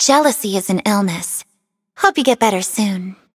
Jealousy is an illness. Hope you get better soon.